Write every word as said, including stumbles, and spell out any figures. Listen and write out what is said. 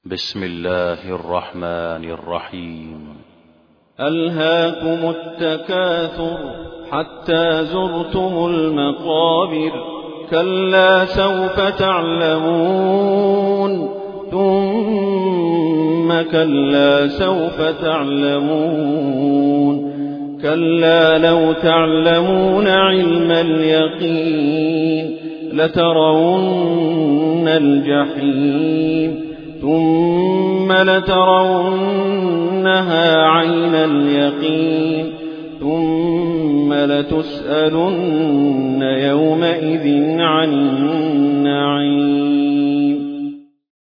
بسم الله الرحمن الرحيم. ألهاكم التكاثر حتى زرتم المقابر، كلا سوف تعلمون ثم كلا سوف تعلمون، كلا لو تعلمون علم اليقين لترون الجحيم ثم لترونها عين اليقين ثم لتسألن يومئذ عن النعيم.